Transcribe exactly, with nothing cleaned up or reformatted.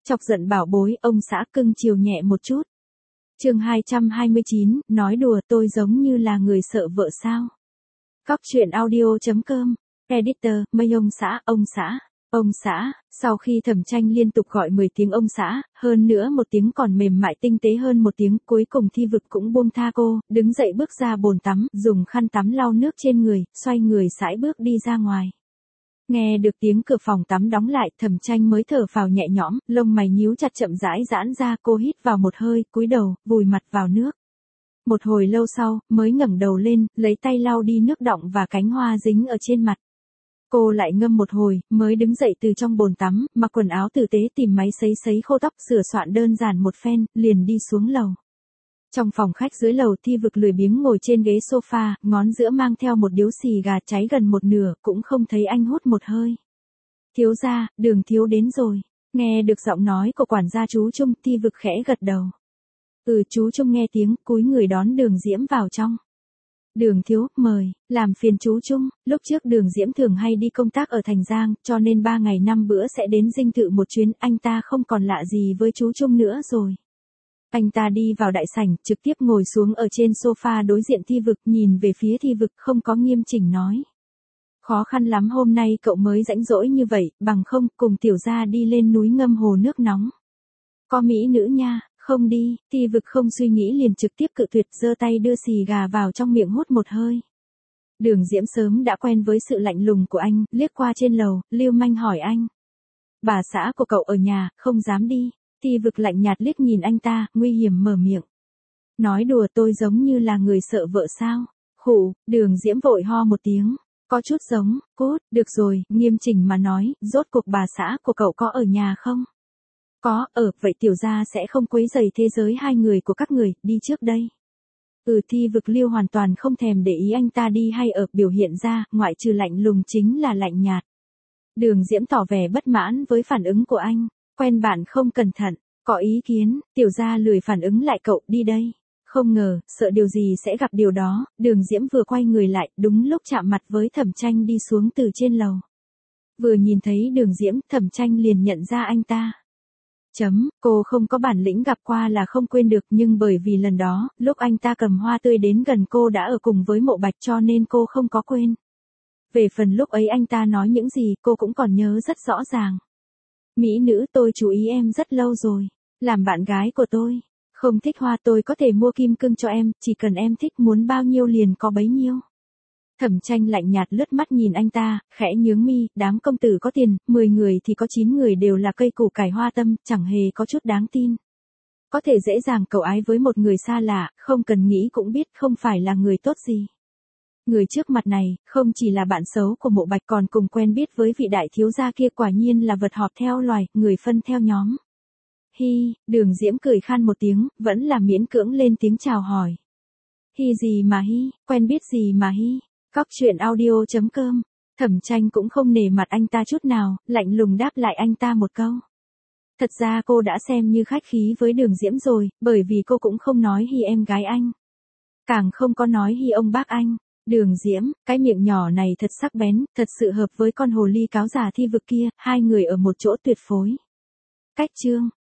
Chọc giận bảo bối, ông xã cưng chiều nhẹ một chút. Chương hai trăm hai mươi chín, nói đùa tôi giống như là người sợ vợ sao? Cóc truyện audio chấm com, editor, mây ông xã, ông xã, ông xã, sau khi Thẩm Tranh liên tục gọi mười tiếng ông xã, hơn nữa một tiếng còn mềm mại tinh tế hơn một tiếng, cuối cùng Thi Vực cũng buông tha cô, đứng dậy bước ra bồn tắm, dùng khăn tắm lau nước trên người, xoay người sải bước đi ra ngoài. Nghe được tiếng cửa phòng tắm đóng lại, Thẩm Tranh mới thở phào nhẹ nhõm, lông mày nhíu chặt chậm rãi giãn ra, cô hít vào một hơi, cúi đầu, vùi mặt vào nước. Một hồi lâu sau, mới ngẩng đầu lên, lấy tay lau đi nước đọng và cánh hoa dính ở trên mặt. Cô lại ngâm một hồi, mới đứng dậy từ trong bồn tắm, mặc quần áo tử tế tìm máy sấy sấy khô tóc, sửa soạn đơn giản một phen, liền đi xuống lầu. Trong phòng khách dưới lầu, Thi Vực lười biếng ngồi trên ghế sofa, ngón giữa mang theo một điếu xì gà cháy gần một nửa, cũng không thấy anh hút một hơi. Thiếu gia, Đường thiếu đến rồi. Nghe được giọng nói của quản gia chú Trung, Thi Vực khẽ gật đầu. Ừ, chú Trung nghe tiếng, cúi người đón Đường Diễm vào trong. Đường thiếu, mời, làm phiền chú Trung, lúc trước Đường Diễm thường hay đi công tác ở Thành Giang, cho nên ba ngày năm bữa sẽ đến dinh thự một chuyến, anh ta không còn lạ gì với chú Trung nữa rồi. Anh ta đi vào đại sảnh, trực tiếp ngồi xuống ở trên sofa đối diện Thi Vực, nhìn về phía Thi Vực không có nghiêm chỉnh nói. Khó khăn lắm hôm nay cậu mới rãnh rỗi như vậy, bằng không cùng tiểu gia đi lên núi ngâm hồ nước nóng. Có mỹ nữ nha, không đi, Thi Vực không suy nghĩ liền trực tiếp cự tuyệt, giơ tay đưa xì gà vào trong miệng hút một hơi. Đường Diễm sớm đã quen với sự lạnh lùng của anh, liếc qua trên lầu, lưu manh hỏi anh. Bà xã của cậu ở nhà, không dám đi. Thi Vực lạnh nhạt liếc nhìn anh ta, nguy hiểm mở miệng. Nói đùa tôi giống như là người sợ vợ sao? Khụ, Đường Diễm vội ho một tiếng. Có chút giống, cút, được rồi, nghiêm chỉnh mà nói, rốt cuộc bà xã của cậu có ở nhà không? Có, ở, vậy tiểu gia sẽ không quấy rầy thế giới hai người của các người, đi trước đây. Ừ, Thi Vực Liêu hoàn toàn không thèm để ý anh ta đi hay ở, biểu hiện ra, ngoại trừ lạnh lùng chính là lạnh nhạt. Đường Diễm tỏ vẻ bất mãn với phản ứng của anh. Quen bạn không cẩn thận, có ý kiến, tiểu gia lười phản ứng lại cậu, đi đây. Không ngờ, sợ điều gì sẽ gặp điều đó, Đường Diễm vừa quay người lại, đúng lúc chạm mặt với Thẩm Tranh đi xuống từ trên lầu. Vừa nhìn thấy Đường Diễm, Thẩm Tranh liền nhận ra anh ta. Chấm, cô không có bản lĩnh gặp qua là không quên được, nhưng bởi vì lần đó, lúc anh ta cầm hoa tươi đến gần cô đã ở cùng với Mộ Bạch cho nên cô không có quên. Về phần lúc ấy anh ta nói những gì, cô cũng còn nhớ rất rõ ràng. Mỹ nữ, tôi chú ý em rất lâu rồi, làm bạn gái của tôi, không thích hoa tôi có thể mua kim cương cho em, chỉ cần em thích muốn bao nhiêu liền có bấy nhiêu. Thẩm Tranh lạnh nhạt lướt mắt nhìn anh ta, khẽ nhướng mi, đám công tử có tiền, mười người thì có chín người đều là cây củ cải hoa tâm, chẳng hề có chút đáng tin. Có thể dễ dàng cầu ái với một người xa lạ, không cần nghĩ cũng biết không phải là người tốt gì. Người trước mặt này, không chỉ là bạn xấu của Mộ Bạch còn cùng quen biết với vị đại thiếu gia kia, quả nhiên là vật họp theo loài, người phân theo nhóm. Hi, Đường Diễm cười khan một tiếng, vẫn là miễn cưỡng lên tiếng chào hỏi. Hi gì mà hi, quen biết gì mà hi, cóc truyện audio chấm com, Thẩm Tranh cũng không nể mặt anh ta chút nào, lạnh lùng đáp lại anh ta một câu. Thật ra cô đã xem như khách khí với Đường Diễm rồi, bởi vì cô cũng không nói hi em gái anh. Càng không có nói hi ông bác anh. Đường Diễm, cái miệng nhỏ này thật sắc bén, thật sự hợp với con hồ ly cáo già Thi Vực kia, hai người ở một chỗ tuyệt phối. Cách chương.